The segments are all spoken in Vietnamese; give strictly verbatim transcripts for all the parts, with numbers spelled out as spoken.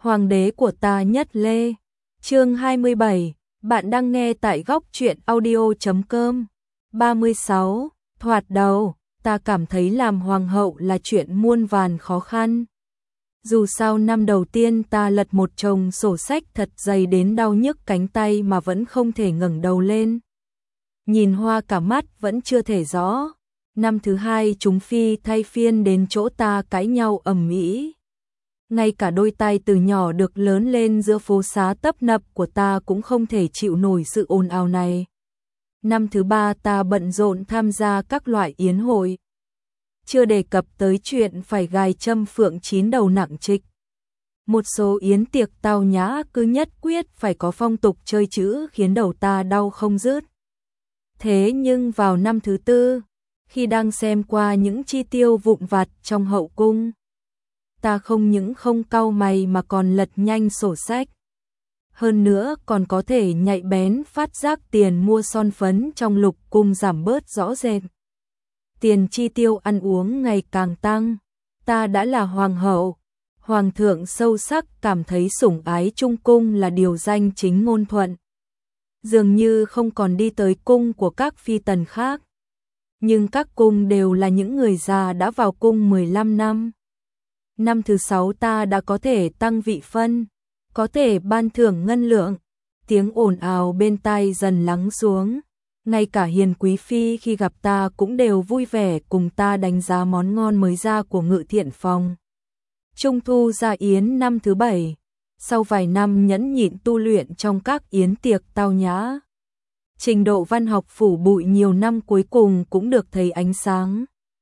Hoàng đế của ta nhất lê. Chương hai mươi bảy, bạn đang nghe tại góc truyện audio chấm com. ba mươi sáu, thoạt đầu, ta cảm thấy làm hoàng hậu là chuyện muôn vàn khó khăn. Dù sao năm đầu tiên ta lật một chồng sổ sách thật dày đến đau nhức cánh tay mà vẫn không thể ngẩng đầu lên. Nhìn hoa cả mắt vẫn chưa thể rõ. Năm thứ hai chúng phi thay phiên đến chỗ ta cãi nhau ầm ĩ. Ngay cả đôi tay từ nhỏ được lớn lên giữa phố xá tấp nập của ta cũng không thể chịu nổi sự ồn ào này. Năm thứ ba ta bận rộn tham gia các loại yến hội. Chưa đề cập tới chuyện phải gài châm phượng chín đầu nặng trịch. Một số yến tiệc tao nhã cứ nhất quyết phải có phong tục chơi chữ khiến đầu ta đau không dứt. Thế nhưng vào năm thứ tư, khi đang xem qua những chi tiêu vụn vặt trong hậu cung, ta không những không cau mày mà còn lật nhanh sổ sách. Hơn nữa còn có thể nhạy bén phát giác tiền mua son phấn trong lục cung giảm bớt rõ rệt. Tiền chi tiêu ăn uống ngày càng tăng. Ta đã là hoàng hậu. Hoàng thượng sâu sắc cảm thấy sủng ái trung cung là điều danh chính ngôn thuận. Dường như không còn đi tới cung của các phi tần khác. Nhưng các cung đều là những người già đã vào cung mười lăm năm. Năm thứ sáu ta đã có thể tăng vị phân, có thể ban thưởng ngân lượng. Tiếng ồn ào bên tai dần lắng xuống. Ngay cả hiền quý phi khi gặp ta cũng đều vui vẻ cùng ta đánh giá món ngon mới ra của Ngự Thiện Phòng. Trung thu gia yến năm thứ bảy. Sau vài năm nhẫn nhịn tu luyện trong các yến tiệc tao nhã, trình độ văn học phủ bụi nhiều năm cuối cùng cũng được thấy ánh sáng.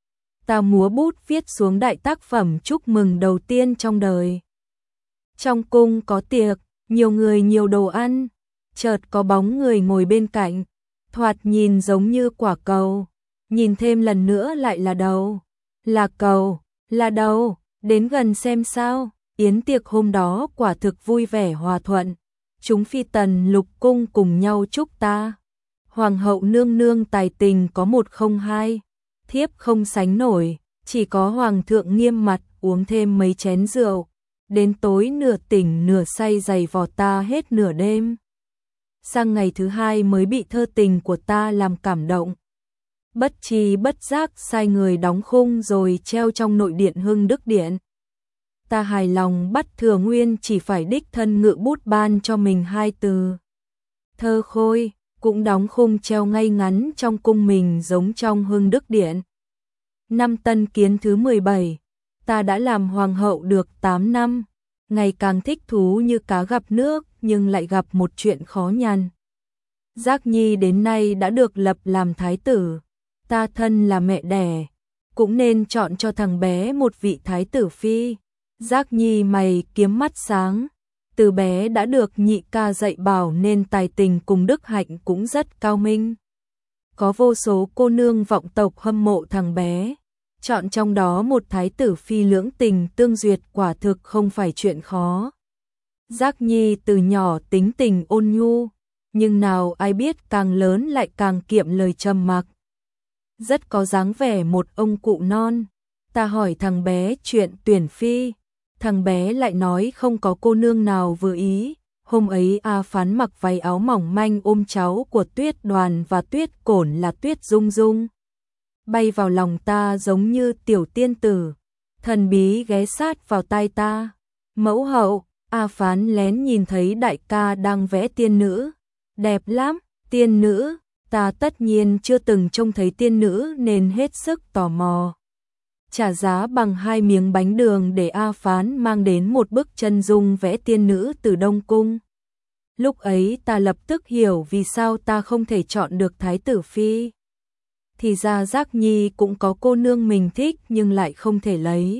Ta múa bút viết xuống đại tác phẩm chúc mừng đầu tiên trong đời. Trong cung có tiệc, nhiều người nhiều đồ ăn, chợt có bóng người ngồi bên cạnh, thoạt nhìn giống như quả cầu, nhìn thêm lần nữa lại là đầu, là cầu, là đầu, đến gần xem sao. Yến tiệc hôm đó quả thực vui vẻ hòa thuận, chúng phi tần lục cung cùng nhau chúc ta. Hoàng hậu nương nương tài tình có một không hai, thiếp không sánh nổi, chỉ có hoàng thượng nghiêm mặt uống thêm mấy chén rượu, đến tối nửa tỉnh nửa say giày vò ta hết nửa đêm. Sang ngày thứ hai mới bị thơ tình của ta làm cảm động. Bất tri bất giác sai người đóng khung rồi treo trong nội điện Hưng Đức Điện. Ta hài lòng bắt Thừa Nguyên chỉ phải đích thân ngự bút ban cho mình hai từ. Thơ khôi, cũng đóng khung treo ngay ngắn trong cung mình giống trong Hưng Đức Điện. Năm Tân Kiến thứ mười bảy, ta đã làm hoàng hậu được tám năm, ngày càng thích thú như cá gặp nước nhưng lại gặp một chuyện khó nhằn. Giác Nhi đến nay đã được lập làm thái tử, ta thân là mẹ đẻ, cũng nên chọn cho thằng bé một vị thái tử phi. Giác Nhi mày kiếm mắt sáng, từ bé đã được nhị ca dạy bảo nên tài tình cùng đức hạnh cũng rất cao minh. Có vô số cô nương vọng tộc hâm mộ thằng bé, chọn trong đó một thái tử phi lưỡng tình tương duyệt quả thực không phải chuyện khó. Giác Nhi từ nhỏ tính tình ôn nhu, nhưng nào ai biết càng lớn lại càng kiệm lời trầm mặc. Rất có dáng vẻ một ông cụ non. Ta hỏi thằng bé chuyện tuyển phi, thằng bé lại nói không có cô nương nào vừa ý. Hôm ấy A Phán mặc váy áo mỏng manh ôm cháu của Tuyết Đoàn và Tuyết Cổn là Tuyết Dung Dung, bay vào lòng ta giống như tiểu tiên tử, thần bí ghé sát vào tai ta. Mẫu hậu, A Phán lén nhìn thấy đại ca đang vẽ tiên nữ, đẹp lắm. Tiên nữ, ta tất nhiên chưa từng trông thấy tiên nữ nên hết sức tò mò. Trả giá bằng hai miếng bánh đường để A Phán mang đến một bức chân dung vẽ tiên nữ từ Đông Cung. Lúc ấy ta lập tức hiểu vì sao ta không thể chọn được thái tử phi. Thì ra Giác Nhi cũng có cô nương mình thích nhưng lại không thể lấy.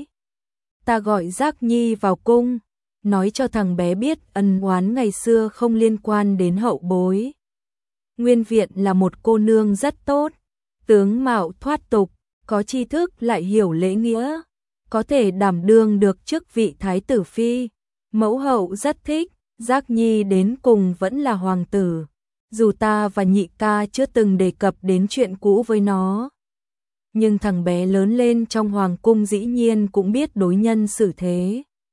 Ta gọi Giác Nhi vào cung, nói cho thằng bé biết ân oán ngày xưa không liên quan đến hậu bối. Nguyên Viện là một cô nương rất tốt, tướng mạo thoát tục, có tri thức lại hiểu lễ nghĩa, có thể đảm đương được chức vị thái tử phi. Mẫu hậu rất thích, Giác Nhi đến cùng vẫn là hoàng tử, dù ta và nhị ca chưa từng đề cập đến chuyện cũ với nó. Nhưng thằng bé lớn lên trong hoàng cung dĩ nhiên cũng biết đối nhân xử thế.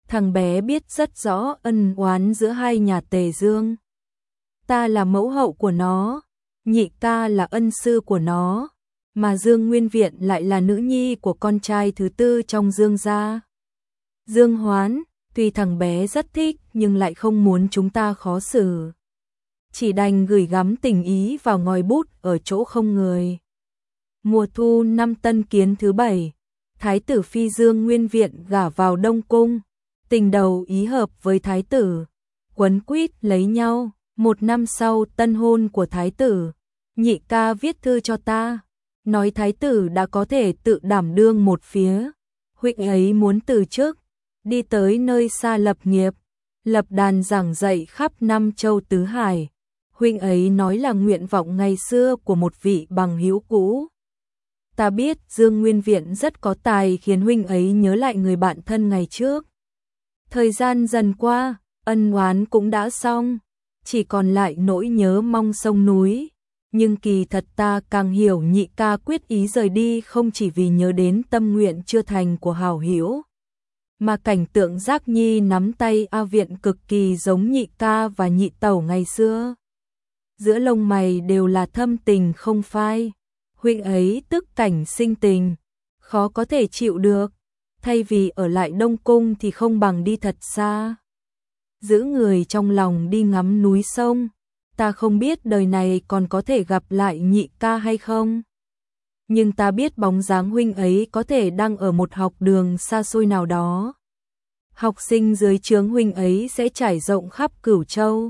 Thằng bé biết rất rõ ân oán giữa hai nhà Tề Dương. Ta là mẫu hậu của nó, nhị ca là ân sư của nó, mà Dương Nguyên Viện lại là nữ nhi của con trai thứ tư trong Dương gia. Dương Hoán, tuy thằng bé rất thích nhưng lại không muốn chúng ta khó xử. Chỉ đành gửi gắm tình ý vào ngòi bút ở chỗ không người. Mùa thu năm Tân Kiến thứ bảy, Thái tử phi Dương Nguyên Viện gả vào Đông Cung, tình đầu ý hợp với Thái tử, quấn quýt lấy nhau. Một năm sau tân hôn của Thái tử, nhị ca viết thư cho ta, nói Thái tử đã có thể tự đảm đương một phía, huynh ấy muốn từ chức, đi tới nơi xa lập nghiệp, lập đàn giảng dạy khắp năm châu tứ hải. Huynh ấy nói là nguyện vọng ngày xưa của một vị bằng hữu cũ. Ta biết Dương Nguyên Viện rất có tài khiến huynh ấy nhớ lại người bạn thân ngày trước. Thời gian dần qua, ân oán cũng đã xong, chỉ còn lại nỗi nhớ mong sông núi. Nhưng kỳ thật ta càng hiểu nhị ca quyết ý rời đi không chỉ vì nhớ đến tâm nguyện chưa thành của hảo hữu, mà cảnh tượng Giác Nhi nắm tay A Viện cực kỳ giống nhị ca và nhị tẩu ngày xưa. Giữa lông mày đều là thâm tình không phai, huynh ấy tức cảnh sinh tình, khó có thể chịu được, thay vì ở lại Đông Cung thì không bằng đi thật xa. Giữ người trong lòng đi ngắm núi sông, ta không biết đời này còn có thể gặp lại nhị ca hay không. Nhưng ta biết bóng dáng huynh ấy có thể đang ở một học đường xa xôi nào đó. Học sinh dưới trướng huynh ấy sẽ trải rộng khắp Cửu Châu.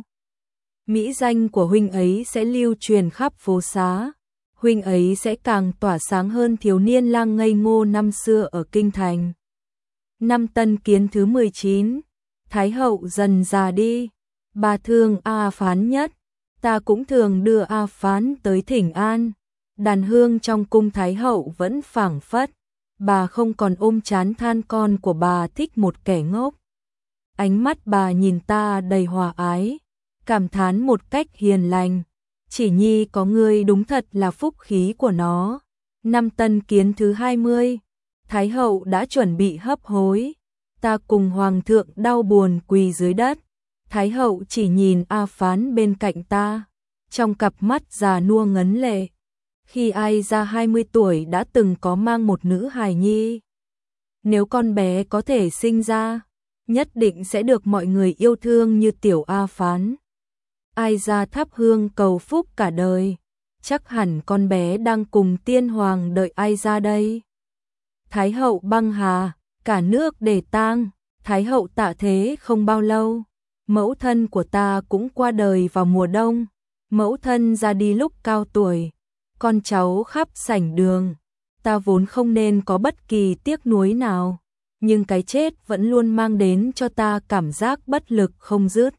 Mỹ danh của huynh ấy sẽ lưu truyền khắp phố xá. Huynh ấy sẽ càng tỏa sáng hơn thiếu niên lang ngây ngô năm xưa ở Kinh Thành. Năm Tân Kiến thứ mười chín, Thái hậu dần già đi, bà thương A Phán nhất, ta cũng thường đưa A Phán tới thỉnh an. Đàn hương trong cung Thái hậu vẫn phảng phất, bà không còn ôm chán than con của bà thích một kẻ ngốc. Ánh mắt bà nhìn ta đầy hòa ái, cảm thán một cách hiền lành, chỉ nhi có ngươi đúng thật là phúc khí của nó. Năm Tân Kiến thứ hai mươi, Thái hậu đã chuẩn bị hấp hối, ta cùng hoàng thượng đau buồn quỳ dưới đất. Thái hậu chỉ nhìn A Phán bên cạnh ta, trong cặp mắt già nua ngấn lệ. Khi ai ra hai mươi tuổi đã từng có mang một nữ hài nhi. Nếu con bé có thể sinh ra, nhất định sẽ được mọi người yêu thương như tiểu A Phán. Ai ra thắp hương cầu phúc cả đời, chắc hẳn con bé đang cùng tiên hoàng đợi ai ra đây. Thái hậu băng hà, cả nước để tang. Thái hậu tạ thế không bao lâu, mẫu thân của ta cũng qua đời vào mùa đông. Mẫu thân ra đi lúc cao tuổi, con cháu khắp sảnh đường. Ta vốn không nên có bất kỳ tiếc nuối nào, nhưng cái chết vẫn luôn mang đến cho ta cảm giác bất lực không dứt.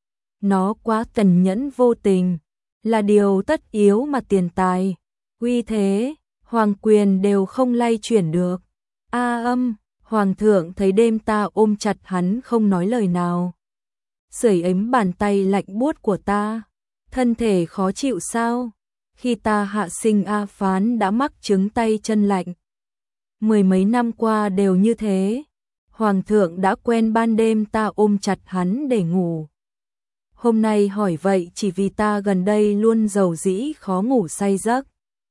Nó quá tàn nhẫn vô tình, là điều tất yếu mà tiền tài, uy thế, hoàng quyền đều không lay chuyển được. A Âm, hoàng thượng thấy đêm ta ôm chặt hắn không nói lời nào, sưởi ấm bàn tay lạnh buốt của ta. Thân thể khó chịu sao? Khi ta hạ sinh A Phán đã mắc chứng tay chân lạnh. Mười mấy năm qua đều như thế. Hoàng thượng đã quen ban đêm ta ôm chặt hắn để ngủ. Hôm nay hỏi vậy chỉ vì ta gần đây luôn rầu rĩ khó ngủ say giấc.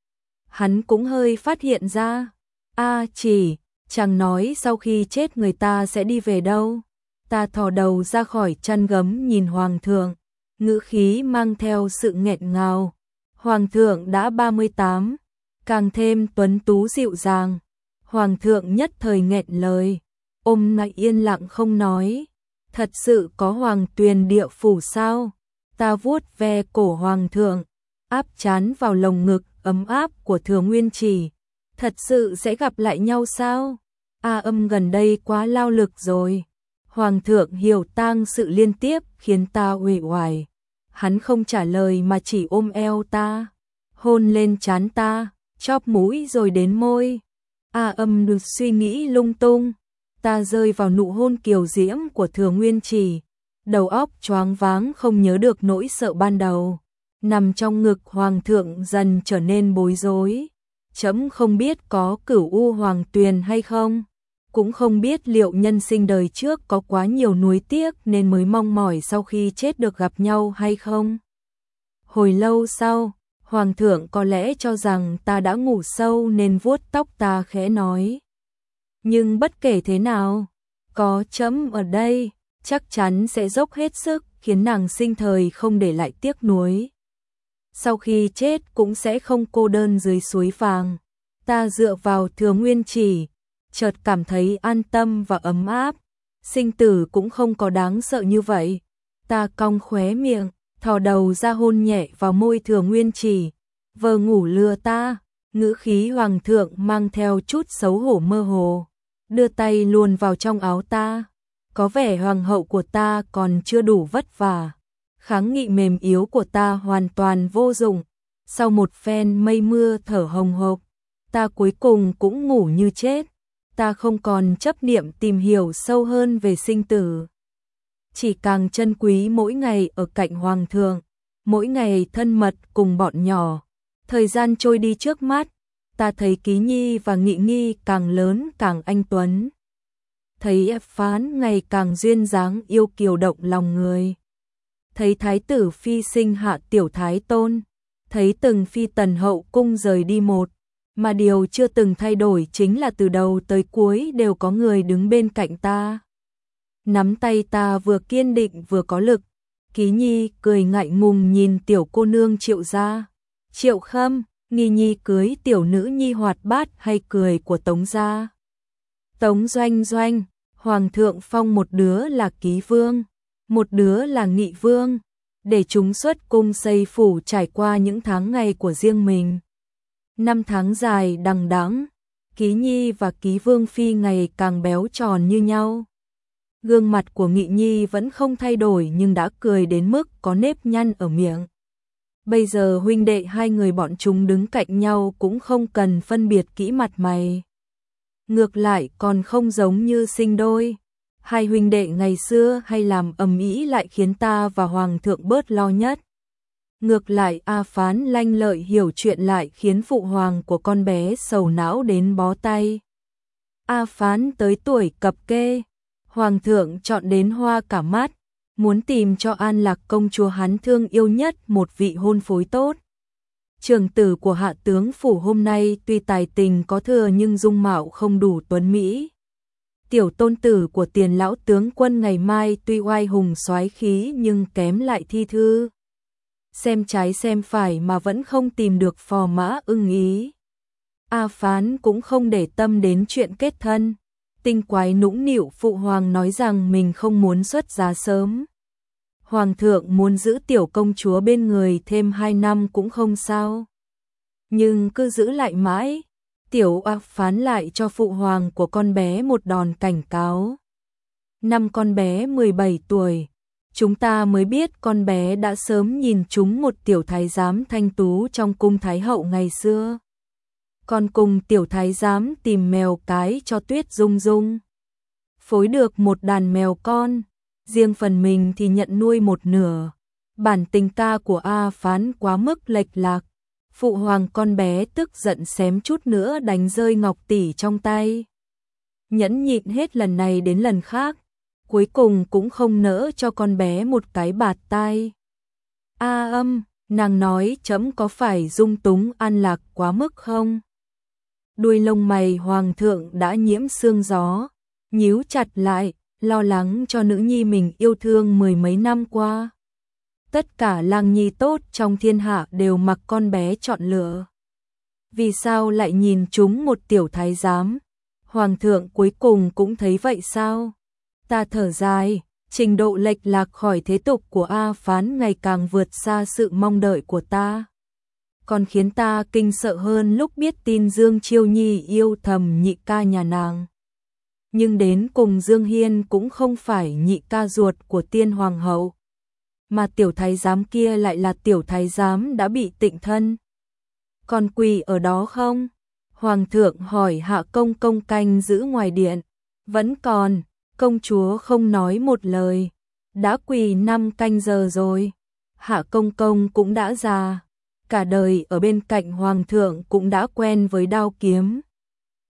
Hắn cũng hơi phát hiện ra. A chỉ, chàng nói sau khi chết người ta sẽ đi về đâu? Ta thò đầu ra khỏi chăn gấm nhìn hoàng thượng, ngữ khí mang theo sự nghẹn ngào. Hoàng thượng đã ba mươi tám, càng thêm tuấn tú dịu dàng. Hoàng thượng nhất thời nghẹn lời, ôm lại yên lặng không nói. Thật sự có hoàng tuyền địa phủ sao? Ta vuốt ve cổ hoàng thượng, áp chán vào lồng ngực ấm áp của Thừa Nguyên Chỉ. Thật sự sẽ gặp lại nhau sao? A Âm gần đây quá lao lực rồi. Hoàng thượng hiểu tang sự liên tiếp khiến ta uể oải. Hắn không trả lời mà chỉ ôm eo ta, hôn lên trán ta, chóp mũi rồi đến môi. A Âm được suy nghĩ lung tung, ta rơi vào nụ hôn kiều diễm của Thừa Nguyên Chỉ, đầu óc choáng váng không nhớ được nỗi sợ ban đầu. Nằm trong ngực hoàng thượng dần trở nên bối rối. Trẫm không biết có cửu u hoàng tuyền hay không, cũng không biết liệu nhân sinh đời trước có quá nhiều nuối tiếc nên mới mong mỏi sau khi chết được gặp nhau hay không. Hồi lâu sau, Hoàng thượng có lẽ cho rằng ta đã ngủ sâu nên vuốt tóc ta khẽ nói. Nhưng bất kể thế nào, có trẫm ở đây, chắc chắn sẽ dốc hết sức khiến nàng sinh thời không để lại tiếc nuối. Sau khi chết cũng sẽ không cô đơn dưới suối vàng. Ta dựa vào Thừa Nguyên Chỉ, chợt cảm thấy an tâm và ấm áp. Sinh tử cũng không có đáng sợ như vậy. Ta cong khóe miệng, thò đầu ra hôn nhẹ vào môi Thừa Nguyên Chỉ. Vờ ngủ lừa ta, ngữ khí hoàng thượng mang theo chút xấu hổ mơ hồ. Đưa tay luồn vào trong áo ta. Có vẻ hoàng hậu của ta còn chưa đủ vất vả. Kháng nghị mềm yếu của ta hoàn toàn vô dụng. Sau một phen mây mưa thở hồng hộc, ta cuối cùng cũng ngủ như chết. Ta không còn chấp niệm tìm hiểu sâu hơn về sinh tử. Chỉ càng trân quý mỗi ngày ở cạnh hoàng thượng, mỗi ngày thân mật cùng bọn nhỏ. Thời gian trôi đi trước mắt, ta thấy Ký Nhi và Nghị Nghi càng lớn càng anh tuấn. Thấy Ép Phán ngày càng duyên dáng yêu kiều động lòng người. Thấy Thái tử Phi sinh hạ tiểu Thái Tôn. Thấy từng phi tần hậu cung rời đi một. Mà điều chưa từng thay đổi chính là từ đầu tới cuối đều có người đứng bên cạnh ta. Nắm tay ta vừa kiên định vừa có lực. Ký Nhi cười ngại ngùng nhìn tiểu cô nương Triệu gia. Triệu Khâm, Nghi Nhi cưới tiểu nữ nhi hoạt bát hay cười của Tống gia. Tống Doanh Doanh, Hoàng thượng phong một đứa là Ký Vương, một đứa là Nghị Vương, để chúng xuất cung xây phủ trải qua những tháng ngày của riêng mình. Năm tháng dài đằng đẵng, Ký Nhi và Ký Vương Phi ngày càng béo tròn như nhau. Gương mặt của Nghị Nhi vẫn không thay đổi nhưng đã cười đến mức có nếp nhăn ở miệng. Bây giờ huynh đệ hai người bọn chúng đứng cạnh nhau cũng không cần phân biệt kỹ mặt mày. Ngược lại còn không giống như sinh đôi. Hai huynh đệ ngày xưa hay làm ầm ĩ lại khiến ta và hoàng thượng bớt lo nhất. Ngược lại A Phán lanh lợi hiểu chuyện lại khiến phụ hoàng của con bé sầu não đến bó tay. A Phán tới tuổi cập kê, hoàng thượng chọn đến hoa cả mắt, muốn tìm cho An Lạc công chúa hắn thương yêu nhất một vị hôn phối tốt. Trưởng tử của hạ tướng phủ hôm nay tuy tài tình có thừa nhưng dung mạo không đủ tuấn mỹ. Tiểu tôn tử của Tiền lão tướng quân ngày mai tuy oai hùng soái khí nhưng kém lại thi thư. Xem trái xem phải mà vẫn không tìm được phò mã ưng ý. A Phán cũng không để tâm đến chuyện kết thân. Tinh quái nũng nịu phụ hoàng nói rằng mình không muốn xuất giá sớm. Hoàng thượng muốn giữ tiểu công chúa bên người thêm hai năm cũng không sao. Nhưng cứ giữ lại mãi, tiểu A Phán lại cho phụ hoàng của con bé một đòn cảnh cáo. Năm con bé mười bảy tuổi, chúng ta mới biết con bé đã sớm nhìn trúng một tiểu thái giám thanh tú trong cung thái hậu ngày xưa. Còn cùng tiểu thái giám tìm mèo cái cho Tuyết Dung Dung. Phối được một đàn mèo con, riêng phần mình thì nhận nuôi một nửa. Bản tình ca của A Phán quá mức lệch lạc. Phụ hoàng con bé tức giận xém chút nữa đánh rơi ngọc tỷ trong tay. Nhẫn nhịn hết lần này đến lần khác, cuối cùng cũng không nỡ cho con bé một cái bạt tai. A âm, nàng nói trẫm có phải dung túng An Lạc quá mức không? Đuôi lông mày hoàng thượng đã nhiễm sương gió, nhíu chặt lại, lo lắng cho nữ nhi mình yêu thương mười mấy năm qua. Tất cả lang nhi tốt trong thiên hạ đều mặc con bé chọn lựa. Vì sao lại nhìn chúng một tiểu thái giám? Hoàng thượng cuối cùng cũng thấy vậy sao? Ta thở dài, trình độ lệch lạc khỏi thế tục của A Phán ngày càng vượt xa sự mong đợi của ta. Còn khiến ta kinh sợ hơn lúc biết tin Dương Chiêu Nhi yêu thầm nhị ca nhà nàng. Nhưng đến cùng Dương Hiên cũng không phải nhị ca ruột của tiên hoàng hậu. Mà tiểu thái giám kia lại là tiểu thái giám đã bị tịnh thân. Còn quỳ ở đó không? Hoàng thượng hỏi Hạ công công canh giữ ngoài điện. Vẫn còn, công chúa không nói một lời. Đã quỳ năm canh giờ rồi. Hạ công công cũng đã già. Cả đời ở bên cạnh hoàng thượng cũng đã quen với đao kiếm.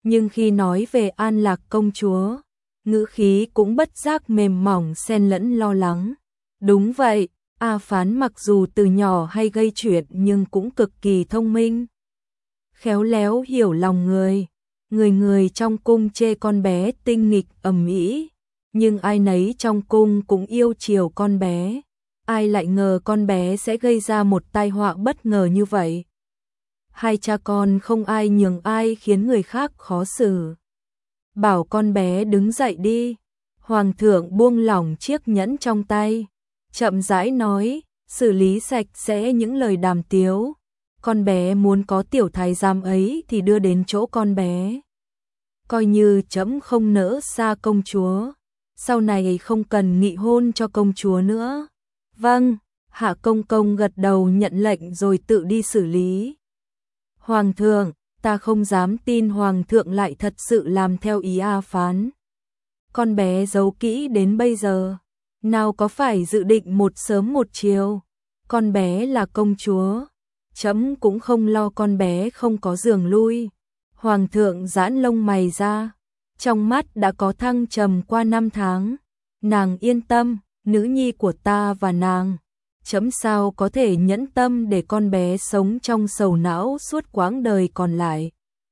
nhưng khi nói về An Lạc công chúa, ngữ khí cũng bất giác mềm mỏng xen lẫn lo lắng. Đúng vậy, A Phán mặc dù từ nhỏ hay gây chuyện nhưng cũng cực kỳ thông minh. Khéo léo hiểu lòng người, người người trong cung chê con bé tinh nghịch ầm ĩ, nhưng ai nấy trong cung cũng yêu chiều con bé. Ai lại ngờ con bé sẽ gây ra một tai họa bất ngờ như vậy. Hai cha con không ai nhường ai khiến người khác khó xử. Bảo con bé đứng dậy đi. Hoàng thượng buông lỏng chiếc nhẫn trong tay, chậm rãi nói, xử lý sạch sẽ những lời đàm tiếu. Con bé muốn có tiểu thái giám ấy thì đưa đến chỗ con bé. Coi như trẫm không nỡ xa công chúa, sau này không cần nghị hôn cho công chúa nữa. Vâng, Hạ công công gật đầu nhận lệnh rồi tự đi xử lý. Hoàng thượng, ta không dám tin Hoàng thượng lại thật sự làm theo ý A Phán. Con bé giấu kỹ đến bây giờ, nào có phải dự định một sớm một chiều. Con bé là công chúa, trẫm cũng không lo con bé không có giường lui. Hoàng thượng giãn lông mày ra, trong mắt đã có thăng trầm qua năm tháng. Nàng yên tâm, nữ nhi của ta và nàng, trẫm sao có thể nhẫn tâm để con bé sống trong sầu não suốt quãng đời còn lại.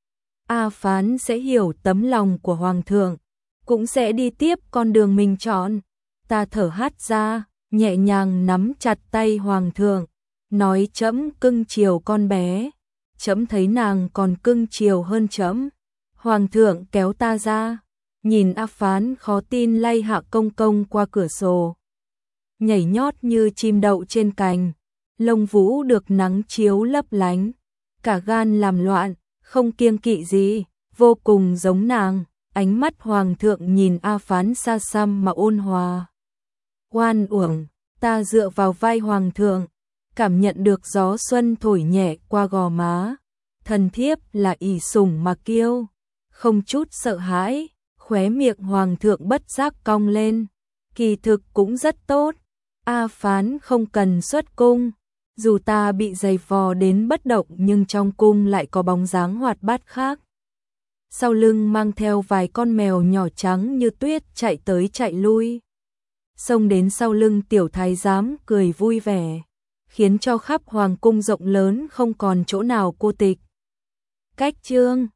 A Phán sẽ hiểu tấm lòng của Hoàng thượng, cũng sẽ đi tiếp con đường mình chọn. Ta thở hắt ra, nhẹ nhàng nắm chặt tay Hoàng thượng, nói trẫm cưng chiều con bé, trẫm thấy nàng còn cưng chiều hơn trẫm. Hoàng thượng kéo ta ra, nhìn A Phán khó tin lay Hạ công công qua cửa sổ. Nhảy nhót như chim đậu trên cành, lông vũ được nắng chiếu lấp lánh, cả gan làm loạn, không kiêng kỵ gì, vô cùng giống nàng. Ánh mắt Hoàng thượng nhìn A Phán xa xăm mà ôn hòa. Oan uổng, ta dựa vào vai Hoàng thượng, cảm nhận được gió xuân thổi nhẹ qua gò má. Thần thiếp là ỷ sủng mà kiêu, không chút sợ hãi. Khóe miệng Hoàng thượng bất giác cong lên. Kỳ thực cũng rất tốt, A Phán không cần xuất cung. Dù ta bị giày vò đến bất động nhưng trong cung lại có bóng dáng hoạt bát khác. Sau lưng mang theo vài con mèo nhỏ trắng như tuyết chạy tới chạy lui. Xông đến sau lưng tiểu thái giám cười vui vẻ, khiến cho khắp hoàng cung rộng lớn không còn chỗ nào cô tịch. Cách chương